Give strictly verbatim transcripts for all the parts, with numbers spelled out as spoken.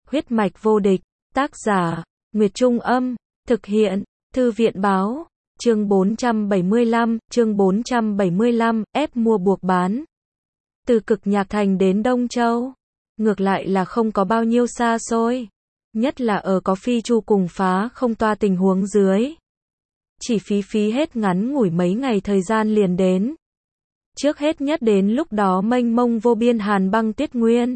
Huyết mạch vô địch, tác giả, Nguyệt Trung Âm, thực hiện, Thư viện Báo, chương bốn trăm bảy mươi lăm, chương bốn trăm bảy mươi lăm, ép mua buộc bán. Từ Cực Nhạc Thành đến Đông Châu, ngược lại là không có bao nhiêu xa xôi, nhất là ở có Phi Chu cùng phá không toa tình huống dưới. Chỉ phí phí hết ngắn ngủi mấy ngày thời gian liền đến. Trước hết nhất đến lúc đó mênh mông vô biên hàn băng tiết nguyên.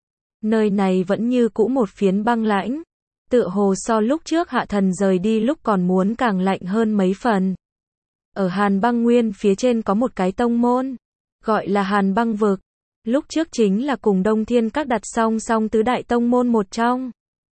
Nơi này vẫn như cũ một phiến băng lãnh, tựa hồ so lúc trước Hạ Thần rời đi lúc còn muốn càng lạnh hơn mấy phần. Ở Hàn Băng Nguyên phía trên có một cái tông môn, gọi là Hàn Băng Vực, lúc trước chính là cùng Đông Thiên Các đặt song song tứ đại tông môn một trong.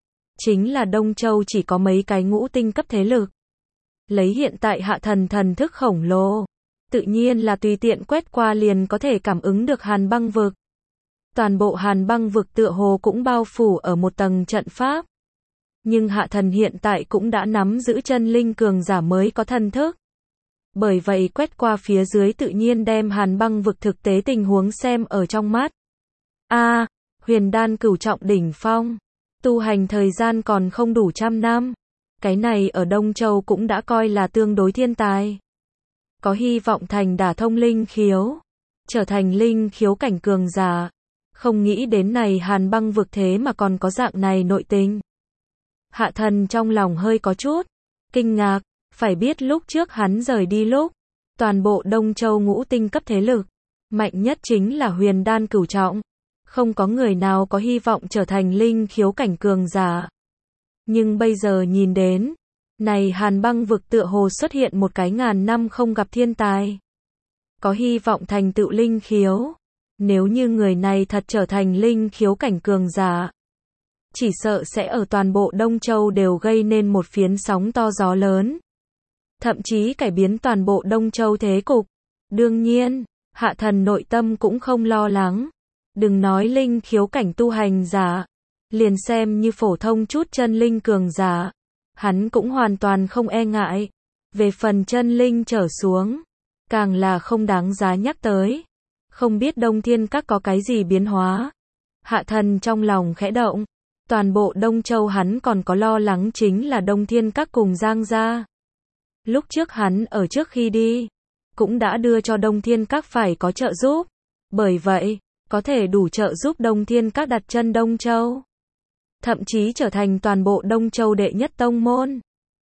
Chính là Đông Châu chỉ có mấy cái ngũ tinh cấp thế lực. Lấy hiện tại Hạ Thần thần thức khổng lồ, tự nhiên là tùy tiện quét qua liền có thể cảm ứng được Hàn Băng Vực. Toàn bộ Hàn Băng Vực tựa hồ cũng bao phủ ở một tầng trận pháp. Nhưng Hạ Thần hiện tại cũng đã nắm giữ chân linh cường giả mới có thần thức. Bởi vậy quét qua phía dưới tự nhiên đem Hàn Băng Vực thực tế tình huống xem ở trong mắt. A, à, huyền đan cửu trọng đỉnh phong, tu hành thời gian còn không đủ trăm năm. Cái này ở Đông Châu cũng đã coi là tương đối thiên tài. Có hy vọng thành đả thông linh khiếu, trở thành linh khiếu cảnh cường giả. Không nghĩ đến này Hàn Băng Vực thế mà còn có dạng này nội tình. Hạ Thần trong lòng hơi có chút kinh ngạc, phải biết lúc trước hắn rời đi lúc, toàn bộ Đông Châu ngũ tinh cấp thế lực, mạnh nhất chính là huyền đan cửu trọng. Không có người nào có hy vọng trở thành linh khiếu cảnh cường giả. Nhưng bây giờ nhìn đến, này Hàn Băng Vực tựa hồ xuất hiện một cái ngàn năm không gặp thiên tài. Có hy vọng thành tựu linh khiếu. Nếu như người này thật trở thành linh khiếu cảnh cường giả, chỉ sợ sẽ ở toàn bộ Đông Châu đều gây nên một phiến sóng to gió lớn. Thậm chí cải biến toàn bộ Đông Châu thế cục. Đương nhiên, Hạ Thần nội tâm cũng không lo lắng. Đừng nói linh khiếu cảnh tu hành giả, liền xem như phổ thông chút chân linh cường giả, hắn cũng hoàn toàn không e ngại. Về phần chân linh trở xuống, càng là không đáng giá nhắc tới. Không biết Đông Thiên Các có cái gì biến hóa. Hạ Thần trong lòng khẽ động. Toàn bộ Đông Châu hắn còn có lo lắng chính là Đông Thiên Các cùng Giang gia. Lúc trước hắn ở trước khi đi, cũng đã đưa cho Đông Thiên Các phải có trợ giúp. Bởi vậy, có thể đủ trợ giúp Đông Thiên Các đặt chân Đông Châu. Thậm chí trở thành toàn bộ Đông Châu đệ nhất tông môn.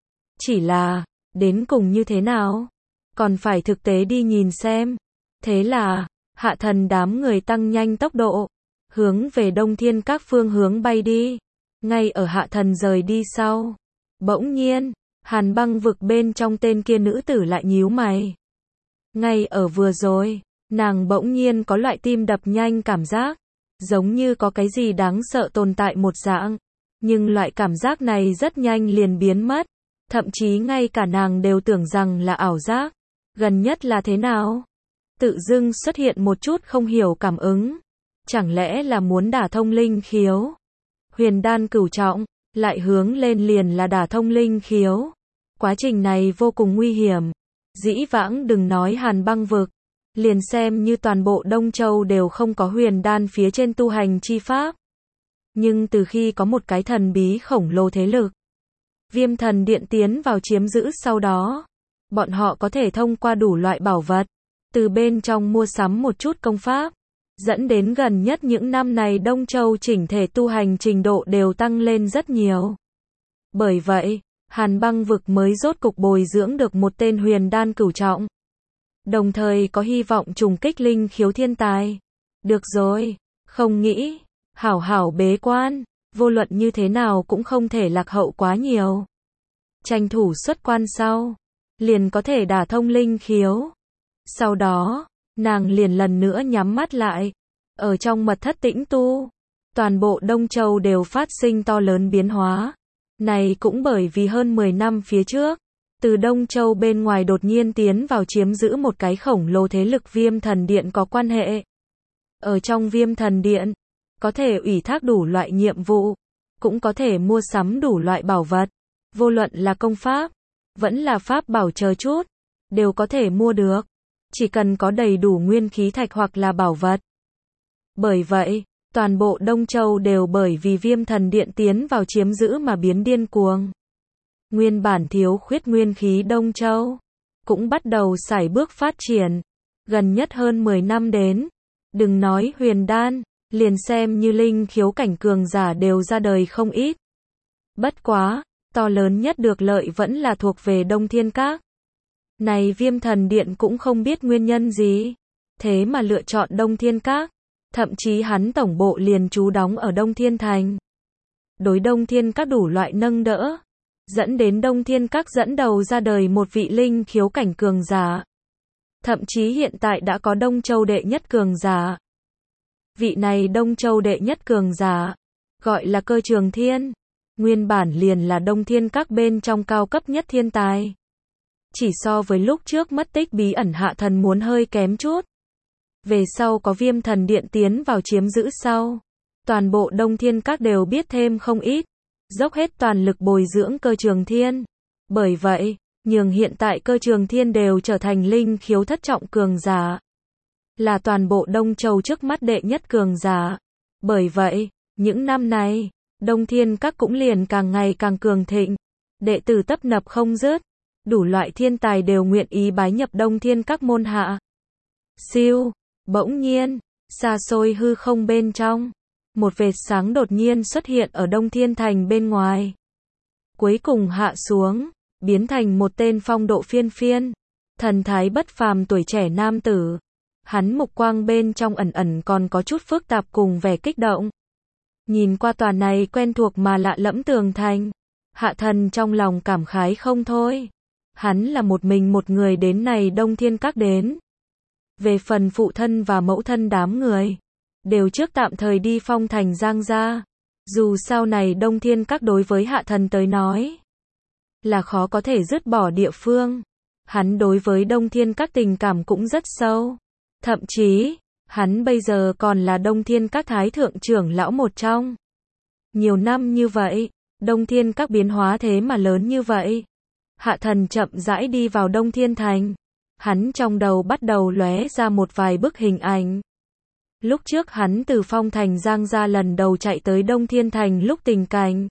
Chỉ là, đến cùng như thế nào? Còn phải thực tế đi nhìn xem. Thế là, Hạ Thần đám người tăng nhanh tốc độ, hướng về Đông Thiên Các phương hướng bay đi. Ngay ở Hạ Thần rời đi sau, bỗng nhiên, Hàn Băng Vực bên trong tên kia nữ tử lại nhíu mày. Ngay ở vừa rồi, nàng bỗng nhiên có loại tim đập nhanh cảm giác, giống như có cái gì đáng sợ tồn tại một dạng. Nhưng loại cảm giác này rất nhanh liền biến mất, thậm chí ngay cả nàng đều tưởng rằng là ảo giác. Gần nhất là thế nào? Tự dưng xuất hiện một chút không hiểu cảm ứng. Chẳng lẽ là muốn đả thông linh khiếu? Huyền đan cửu trọng, lại hướng lên liền là đả thông linh khiếu. Quá trình này vô cùng nguy hiểm. Dĩ vãng đừng nói Hàn Băng Vực, liền xem như toàn bộ Đông Châu đều không có huyền đan phía trên tu hành chi pháp. Nhưng từ khi có một cái thần bí khổng lồ thế lực, Viêm Thần Điện tiến vào chiếm giữ sau đó, bọn họ có thể thông qua đủ loại bảo vật, từ bên trong mua sắm một chút công pháp, dẫn đến gần nhất những năm này Đông Châu chỉnh thể tu hành trình độ đều tăng lên rất nhiều. Bởi vậy, Hàn Băng Vực mới rốt cục bồi dưỡng được một tên huyền đan cửu trọng. Đồng thời có hy vọng trùng kích linh khiếu thiên tài. Được rồi, không nghĩ, hảo hảo bế quan, vô luận như thế nào cũng không thể lạc hậu quá nhiều. Tranh thủ xuất quan sau, liền có thể đả thông linh khiếu. Sau đó, nàng liền lần nữa nhắm mắt lại, ở trong mật thất tĩnh tu. Toàn bộ Đông Châu đều phát sinh to lớn biến hóa. Này cũng bởi vì hơn mười năm phía trước, từ Đông Châu bên ngoài đột nhiên tiến vào chiếm giữ một cái khổng lồ thế lực Viêm Thần Điện có quan hệ. Ở trong Viêm Thần Điện, có thể ủy thác đủ loại nhiệm vụ, cũng có thể mua sắm đủ loại bảo vật. Vô luận là công pháp, vẫn là pháp bảo chờ chút, đều có thể mua được. Chỉ cần có đầy đủ nguyên khí thạch hoặc là bảo vật. Bởi vậy, Toàn bộ Đông Châu đều bởi vì Viêm Thần Điện tiến vào chiếm giữ mà biến điên cuồng. Nguyên bản thiếu khuyết nguyên khí Đông Châu cũng bắt đầu sải bước phát triển. Gần nhất hơn mười năm đến, đừng nói huyền đan, liền xem như linh khiếu cảnh cường giả đều ra đời không ít. Bất quá, to lớn nhất được lợi vẫn là thuộc về Đông Thiên Các. Này Viêm Thần Điện cũng không biết nguyên nhân gì, thế mà lựa chọn Đông Thiên Các. Thậm chí hắn tổng bộ liền trú đóng ở Đông Thiên Thành. Đối Đông Thiên Các đủ loại nâng đỡ, dẫn đến Đông Thiên Các dẫn đầu ra đời một vị linh khiếu cảnh cường giả. Thậm chí hiện tại đã có Đông Châu đệ nhất cường giả. Vị này Đông Châu đệ nhất cường giả, gọi là Cơ Trường Thiên. Nguyên bản liền là Đông Thiên Các bên trong cao cấp nhất thiên tài. Chỉ so với lúc trước mất tích bí ẩn Hạ Thần muốn hơi kém chút. Về sau có Viêm Thần Điện tiến vào chiếm giữ sau, toàn bộ Đông Thiên Các đều biết thêm không ít, dốc hết toàn lực bồi dưỡng Cơ Trường Thiên. Bởi vậy, nhường hiện tại Cơ Trường Thiên đều trở thành linh khiếu thất trọng cường giả, là toàn bộ Đông Châu trước mắt đệ nhất cường giả. Bởi vậy, những năm này, Đông Thiên Các cũng liền càng ngày càng cường thịnh, đệ tử tấp nập không dứt, đủ loại thiên tài đều nguyện ý bái nhập Đông Thiên Các môn hạ. Siêu, bỗng nhiên, xa xôi hư không bên trong, một vệt sáng đột nhiên xuất hiện ở Đông Thiên Thành bên ngoài. Cuối cùng hạ xuống, biến thành một tên phong độ phiên phiên, thần thái bất phàm tuổi trẻ nam tử. Hắn mục quang bên trong ẩn ẩn còn có chút phức tạp cùng vẻ kích động. Nhìn qua tòa này quen thuộc mà lạ lẫm tường thành, Hạ Thần trong lòng cảm khái không thôi. Hắn là một mình một người đến này Đông Thiên Các đến. Về phần phụ thân và mẫu thân đám người, đều trước tạm thời đi phong thành Giang gia. Dù sau này Đông Thiên Các đối với Hạ Thần tới nói, là khó có thể dứt bỏ địa phương. Hắn đối với Đông Thiên Các tình cảm cũng rất sâu. Thậm chí, hắn bây giờ còn là Đông Thiên Các thái thượng trưởng lão một trong. Nhiều năm như vậy, Đông Thiên Các biến hóa thế mà lớn như vậy. Hạ Thần chậm rãi đi vào Đông Thiên Thành. Hắn trong đầu bắt đầu lóe ra một vài bức hình ảnh. Lúc trước hắn từ phong thành Giang gia lần đầu chạy tới Đông Thiên Thành lúc tình cảnh.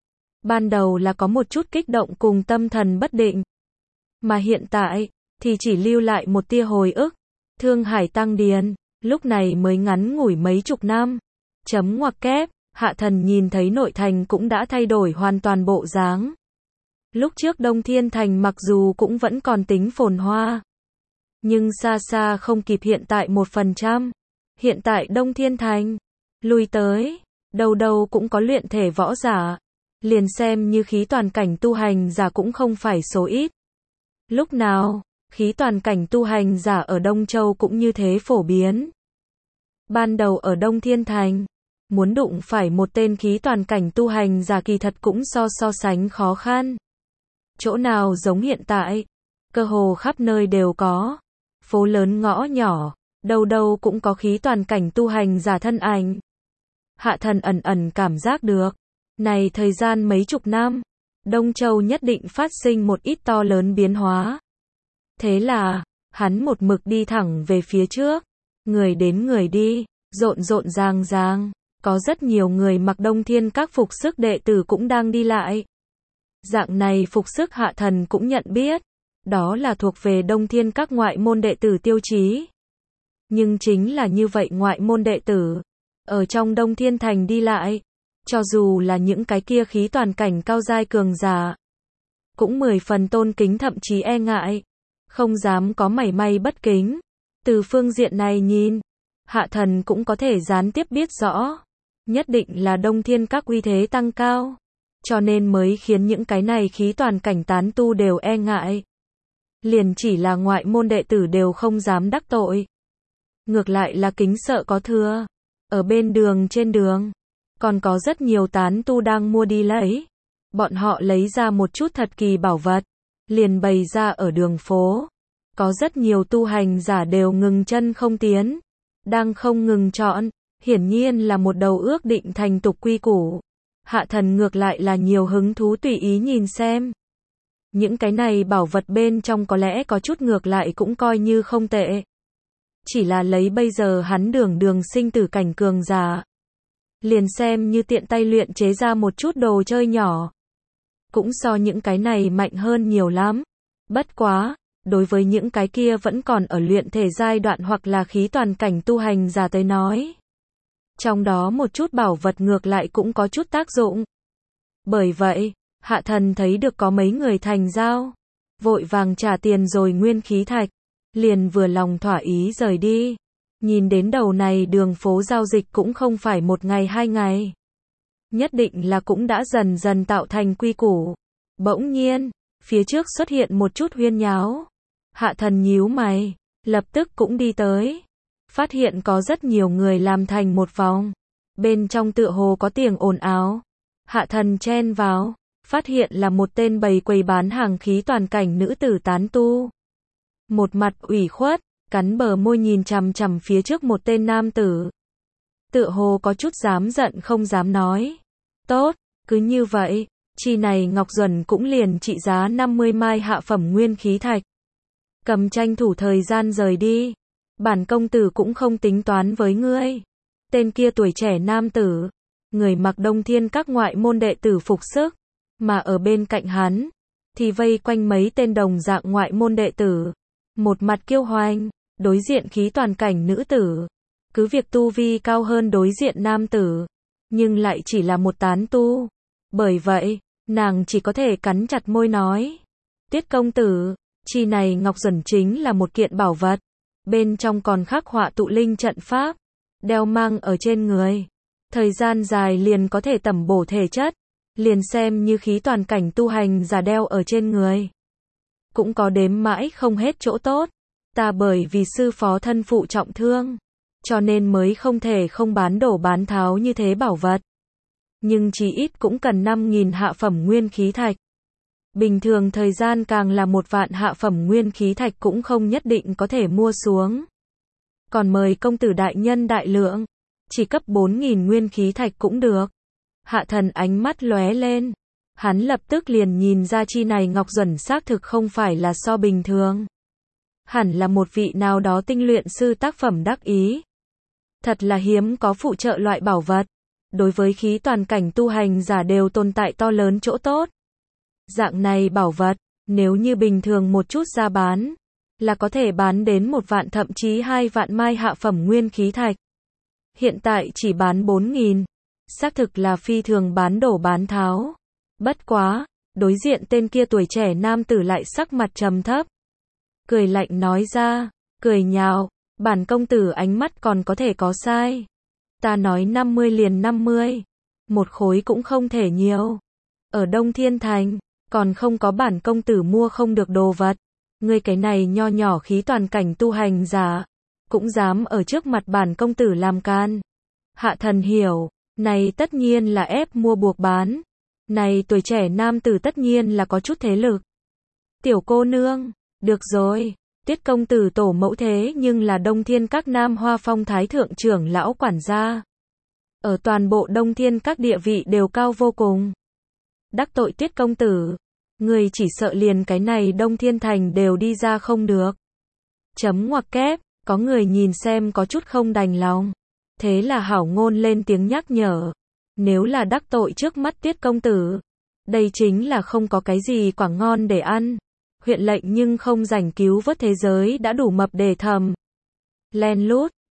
Ban đầu là có một chút kích động cùng tâm thần bất định. Mà hiện tại, thì chỉ lưu lại một tia hồi ức. Thương Hải Tăng Điền, lúc này mới ngắn ngủi mấy chục năm. Chấm ngoặc kép, Hạ Thần nhìn thấy nội thành cũng đã thay đổi hoàn toàn bộ dáng. Lúc trước Đông Thiên Thành mặc dù cũng vẫn còn tính phồn hoa, nhưng xa xa không kịp hiện tại một phần trăm. Hiện tại Đông Thiên Thành, lui tới, đâu đâu cũng có luyện thể võ giả. Liền xem như khí toàn cảnh tu hành giả cũng không phải số ít. Lúc nào, khí toàn cảnh tu hành giả ở Đông Châu cũng như thế phổ biến. Ban đầu ở Đông Thiên Thành, muốn đụng phải một tên khí toàn cảnh tu hành giả kỳ thật cũng so so sánh khó khăn. Chỗ nào giống hiện tại, cơ hồ khắp nơi đều có. Phố lớn ngõ nhỏ, đâu đâu cũng có khí toàn cảnh tu hành giả thân ảnh. Hạ Thần ẩn ẩn cảm giác được, này thời gian mấy chục năm, Đông Châu nhất định phát sinh một ít to lớn biến hóa. Thế là, hắn một mực đi thẳng về phía trước, người đến người đi, rộn rộn ràng ràng, có rất nhiều người mặc Đông Thiên Các phục sức đệ tử cũng đang đi lại. Dạng này phục sức Hạ Thần cũng nhận biết, đó là thuộc về Đông Thiên Các ngoại môn đệ tử tiêu chí. Nhưng chính là như vậy ngoại môn đệ tử, ở trong Đông Thiên Thành đi lại, cho dù là những cái kia khí toàn cảnh cao giai cường giả, cũng mười phần tôn kính thậm chí e ngại, không dám có mảy may bất kính. Từ phương diện này nhìn, Hạ Thần cũng có thể gián tiếp biết rõ, nhất định là Đông Thiên Các uy thế tăng cao, cho nên mới khiến những cái này khí toàn cảnh tán tu đều e ngại. Liền chỉ là ngoại môn đệ tử đều không dám đắc tội. Ngược lại là kính sợ có thừa. Ở bên đường trên đường, còn có rất nhiều tán tu đang mua đi lấy. Bọn họ lấy ra một chút thật kỳ bảo vật, liền bày ra ở đường phố. Có rất nhiều tu hành giả đều ngừng chân không tiến, đang không ngừng chọn, hiển nhiên là một đầu ước định thành tục quy củ. Hạ Thần ngược lại là nhiều hứng thú tùy ý nhìn xem. Những cái này bảo vật bên trong có lẽ có chút ngược lại cũng coi như không tệ. Chỉ là lấy bây giờ hắn đường đường sinh tử cảnh cường giả, liền xem như tiện tay luyện chế ra một chút đồ chơi nhỏ. Cũng so những cái này mạnh hơn nhiều lắm. Bất quá, đối với những cái kia vẫn còn ở luyện thể giai đoạn hoặc là khí toàn cảnh tu hành giả tới nói. Trong đó một chút bảo vật ngược lại cũng có chút tác dụng. Bởi vậy, Hạ Thần thấy được có mấy người thành giao, vội vàng trả tiền rồi nguyên khí thạch, liền vừa lòng thỏa ý rời đi. Nhìn đến đầu này đường phố giao dịch cũng không phải một ngày hai ngày. Nhất định là cũng đã dần dần tạo thành quy củ. Bỗng nhiên, phía trước xuất hiện một chút huyên nháo. Hạ Thần nhíu mày, lập tức cũng đi tới. Phát hiện có rất nhiều người làm thành một vòng. Bên trong tựa hồ có tiếng ồn ào. Hạ Thần chen vào, phát hiện là một tên bày quầy bán hàng khí toàn cảnh nữ tử tán tu. Một mặt ủy khuất, cắn bờ môi nhìn chằm chằm phía trước một tên nam tử. Tựa hồ có chút dám giận không dám nói. Tốt, cứ như vậy, chi này Ngọc Duẩn cũng liền trị giá năm mươi mai hạ phẩm nguyên khí thạch. Cầm tranh thủ thời gian rời đi. Bản công tử cũng không tính toán với ngươi. Tên kia tuổi trẻ nam tử, người mặc Đông Thiên các ngoại môn đệ tử phục sức, mà ở bên cạnh hắn, thì vây quanh mấy tên đồng dạng ngoại môn đệ tử. Một mặt kiêu hoành, đối diện khí toàn cảnh nữ tử. Cứ việc tu vi cao hơn đối diện nam tử, nhưng lại chỉ là một tán tu. Bởi vậy, nàng chỉ có thể cắn chặt môi nói. Tiết công tử, chi này Ngọc Duẩn chính là một kiện bảo vật. Bên trong còn khắc họa tụ linh trận pháp, đeo mang ở trên người. Thời gian dài liền có thể tẩm bổ thể chất, liền xem như khí toàn cảnh tu hành giả đeo ở trên người. Cũng có đếm mãi không hết chỗ tốt. Ta bởi vì sư phó thân phụ trọng thương, cho nên mới không thể không bán đổ bán tháo như thế bảo vật. Nhưng chỉ ít cũng cần năm nghìn hạ phẩm nguyên khí thạch. Bình thường thời gian càng là một vạn hạ phẩm nguyên khí thạch cũng không nhất định có thể mua xuống. Còn mời công tử đại nhân đại lượng, chỉ cấp bốn nghìn nguyên khí thạch cũng được. Hạ Thần ánh mắt lóe lên. Hắn lập tức liền nhìn ra chi này Ngọc Duẩn xác thực không phải là so bình thường. Hẳn là một vị nào đó tinh luyện sư tác phẩm đắc ý. Thật là hiếm có phụ trợ loại bảo vật. Đối với khí toàn cảnh tu hành giả đều tồn tại to lớn chỗ tốt. Dạng này bảo vật, nếu như bình thường một chút ra bán, là có thể bán đến một vạn thậm chí hai vạn mai hạ phẩm nguyên khí thạch. Hiện tại chỉ bán bốn nghìn. Xác thực là phi thường bán đổ bán tháo. Bất quá, đối diện tên kia tuổi trẻ nam tử lại sắc mặt trầm thấp. Cười lạnh nói ra, cười nhạo, bản công tử ánh mắt còn có thể có sai. Ta nói năm mươi liền năm mươi. Một khối cũng không thể nhiều. Ở Đông Thiên Thành, còn không có bản công tử mua không được đồ vật. Ngươi cái này nho nhỏ khí toàn cảnh tu hành giả, cũng dám ở trước mặt bản công tử làm can. Hạ Thần hiểu, này tất nhiên là ép mua buộc bán. Này tuổi trẻ nam tử tất nhiên là có chút thế lực. Tiểu cô nương, được rồi, Tiết công tử tổ mẫu thế nhưng là Đông Thiên các Nam Hoa Phong thái thượng trưởng lão quản gia. Ở toàn bộ Đông Thiên các địa vị đều cao vô cùng. Đắc tội Tiết công tử, người chỉ sợ liền cái này Đông Thiên Thành đều đi ra không được. Chấm ngoặc kép, có người nhìn xem có chút không đành lòng. Thế là hảo ngôn lên tiếng nhắc nhở. Nếu là đắc tội trước mắt Tiết công tử, đây chính là không có cái gì quả ngon để ăn. Huyện lệnh nhưng không rảnh cứu vớt thế giới đã đủ mập để thầm. Len lút,